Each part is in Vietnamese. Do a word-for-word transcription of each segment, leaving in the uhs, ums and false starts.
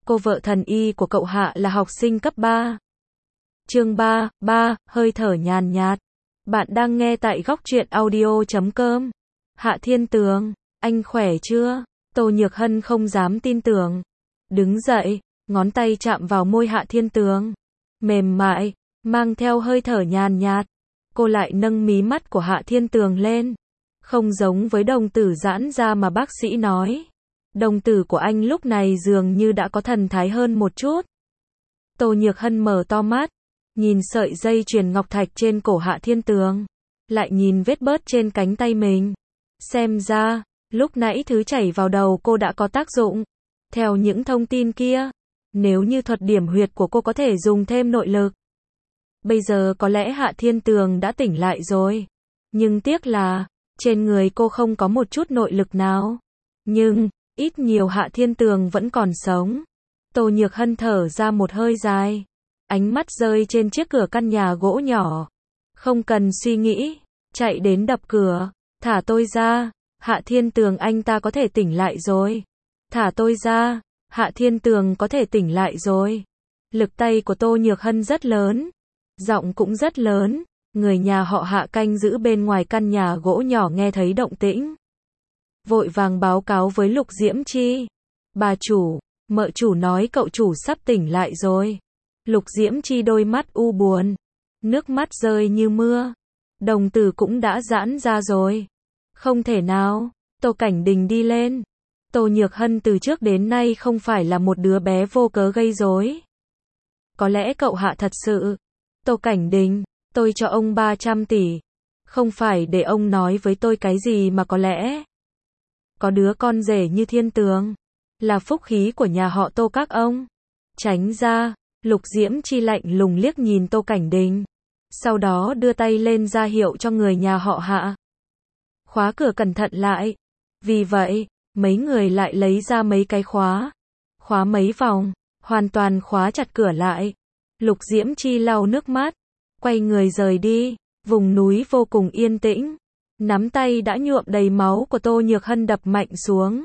cô vợ thần y của cậu Hạ là học sinh cấp ba. Chương ba, ba, hơi thở nhàn nhạt. Bạn đang nghe tại góc truyện audio chấm com. Hạ Thiên Tường, anh khỏe chưa? Tô Nhược Hân không dám tin tưởng. Đứng dậy, ngón tay chạm vào môi Hạ Thiên Tường. Mềm mại, mang theo hơi thở nhàn nhạt. Cô lại nâng mí mắt của Hạ Thiên Tường lên. Không giống với đồng tử giãn ra mà bác sĩ nói. Đồng tử của anh lúc này dường như đã có thần thái hơn một chút. Tô Nhược Hân mở to mắt, nhìn sợi dây chuyền ngọc thạch trên cổ Hạ Thiên Tường, lại nhìn vết bớt trên cánh tay mình. Xem ra, lúc nãy thứ chảy vào đầu cô đã có tác dụng. Theo những thông tin kia, nếu như thuật điểm huyệt của cô có thể dùng thêm nội lực. Bây giờ có lẽ Hạ Thiên Tường đã tỉnh lại rồi. Nhưng tiếc là, trên người cô không có một chút nội lực nào. Nhưng, ít nhiều Hạ Thiên Tường vẫn còn sống. Tô Nhược Hân thở ra một hơi dài. Ánh mắt rơi trên chiếc cửa căn nhà gỗ nhỏ. Không cần suy nghĩ, chạy đến đập cửa. Thả tôi ra, Hạ Thiên Tường anh ta có thể tỉnh lại rồi. Thả tôi ra, Hạ Thiên Tường có thể tỉnh lại rồi. Lực tay của Tô Nhược Hân rất lớn. Giọng cũng rất lớn. Người nhà họ Hạ canh giữ bên ngoài căn nhà gỗ nhỏ nghe thấy động tĩnh. Vội vàng báo cáo với Lục Diễm Chi. Bà chủ, mợ chủ nói cậu chủ sắp tỉnh lại rồi. Lục Diễm Chi đôi mắt u buồn. Nước mắt rơi như mưa. Đồng tử cũng đã giãn ra rồi. Không thể nào. Tô Cảnh Đình đi lên. Tô Nhược Hân từ trước đến nay không phải là một đứa bé vô cớ gây rối. Có lẽ cậu Hạ thật sự. Tô Cảnh Đình, tôi cho ông ba trăm tỷ. Không phải để ông nói với tôi cái gì mà có lẽ. Có đứa con rể như Thiên Tường. Là phúc khí của nhà họ Tô các ông. Tránh ra. Lục Diễm Chi lạnh lùng liếc nhìn Tô Cảnh Đình. Sau đó đưa tay lên ra hiệu cho người nhà họ Hạ. Khóa cửa cẩn thận lại. Vì vậy, mấy người lại lấy ra mấy cái khóa. Khóa mấy vòng, hoàn toàn khóa chặt cửa lại. Lục Diễm Chi lau nước mắt. Quay người rời đi. Vùng núi vô cùng yên tĩnh. Nắm tay đã nhuộm đầy máu của Tô Nhược Hân đập mạnh xuống.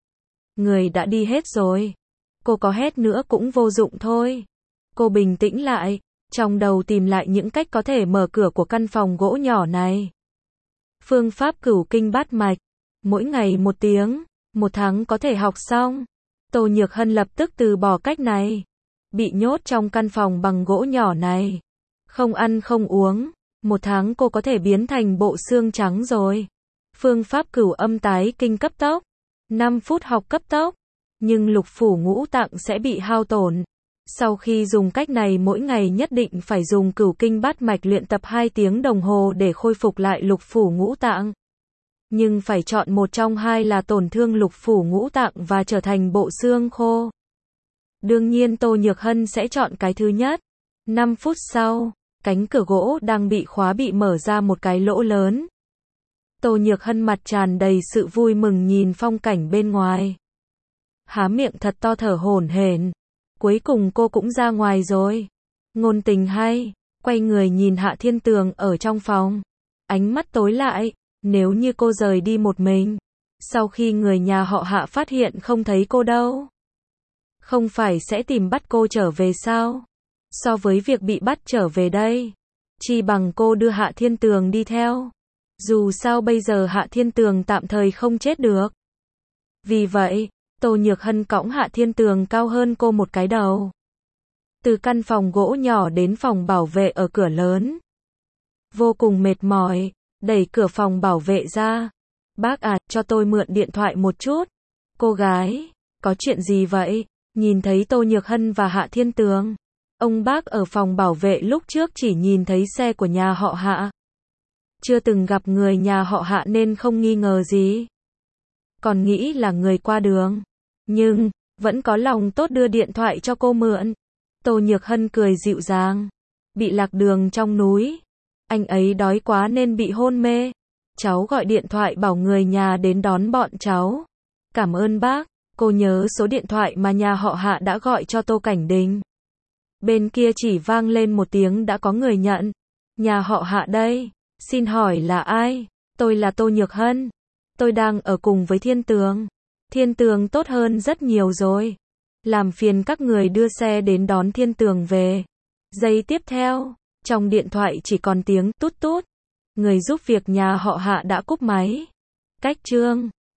Người đã đi hết rồi. Cô có hét nữa cũng vô dụng thôi. Cô bình tĩnh lại, trong đầu tìm lại những cách có thể mở cửa của căn phòng gỗ nhỏ này. Phương pháp cửu kinh bát mạch. Mỗi ngày một tiếng, một tháng có thể học xong. Tô Nhược Hân lập tức từ bỏ cách này. Bị nhốt trong căn phòng bằng gỗ nhỏ này. Không ăn không uống. Một tháng cô có thể biến thành bộ xương trắng rồi. Phương pháp cửu âm tái kinh cấp tốc. năm phút học cấp tốc. Nhưng lục phủ ngũ tạng sẽ bị hao tổn. Sau khi dùng cách này mỗi ngày nhất định phải dùng cửu kinh bát mạch luyện tập hai tiếng đồng hồ để khôi phục lại lục phủ ngũ tạng. Nhưng phải chọn một trong hai là tổn thương lục phủ ngũ tạng và trở thành bộ xương khô. Đương nhiên Tô Nhược Hân sẽ chọn cái thứ nhất. năm phút sau, cánh cửa gỗ đang bị khóa bị mở ra một cái lỗ lớn. Tô Nhược Hân mặt tràn đầy sự vui mừng nhìn phong cảnh bên ngoài. Há miệng thật to thở hổn hển. Cuối cùng cô cũng ra ngoài rồi. Ngôn tình hay. Quay người nhìn Hạ Thiên Tường ở trong phòng. Ánh mắt tối lại. Nếu như cô rời đi một mình. Sau khi người nhà họ Hạ phát hiện không thấy cô đâu. Không phải sẽ tìm bắt cô trở về sao? So với việc bị bắt trở về đây. Chi bằng cô đưa Hạ Thiên Tường đi theo. Dù sao bây giờ Hạ Thiên Tường tạm thời không chết được. Vì vậy, Tô Nhược Hân cõng Hạ Thiên Tường cao hơn cô một cái đầu. Từ căn phòng gỗ nhỏ đến phòng bảo vệ ở cửa lớn. Vô cùng mệt mỏi, đẩy cửa phòng bảo vệ ra. Bác à, cho tôi mượn điện thoại một chút. Cô gái, có chuyện gì vậy? Nhìn thấy Tô Nhược Hân và Hạ Thiên Tường. Ông bác ở phòng bảo vệ lúc trước chỉ nhìn thấy xe của nhà họ Hạ. Chưa từng gặp người nhà họ Hạ nên không nghi ngờ gì. Còn nghĩ là người qua đường. Nhưng, vẫn có lòng tốt đưa điện thoại cho cô mượn. Tô Nhược Hân cười dịu dàng. Bị lạc đường trong núi. Anh ấy đói quá nên bị hôn mê. Cháu gọi điện thoại bảo người nhà đến đón bọn cháu. Cảm ơn bác. Cô nhớ số điện thoại mà nhà họ Hạ đã gọi cho Tô Cảnh Đình. Bên kia chỉ vang lên một tiếng đã có người nhận. Nhà họ Hạ đây. Xin hỏi là ai? Tôi là Tô Nhược Hân. Tôi đang ở cùng với Thiên Tường. Thiên Tường tốt hơn rất nhiều rồi. Làm phiền các người đưa xe đến đón Thiên Tường về. Giây tiếp theo, trong điện thoại chỉ còn tiếng tút tút. Người giúp việc nhà họ Hạ đã cúp máy. Cách chương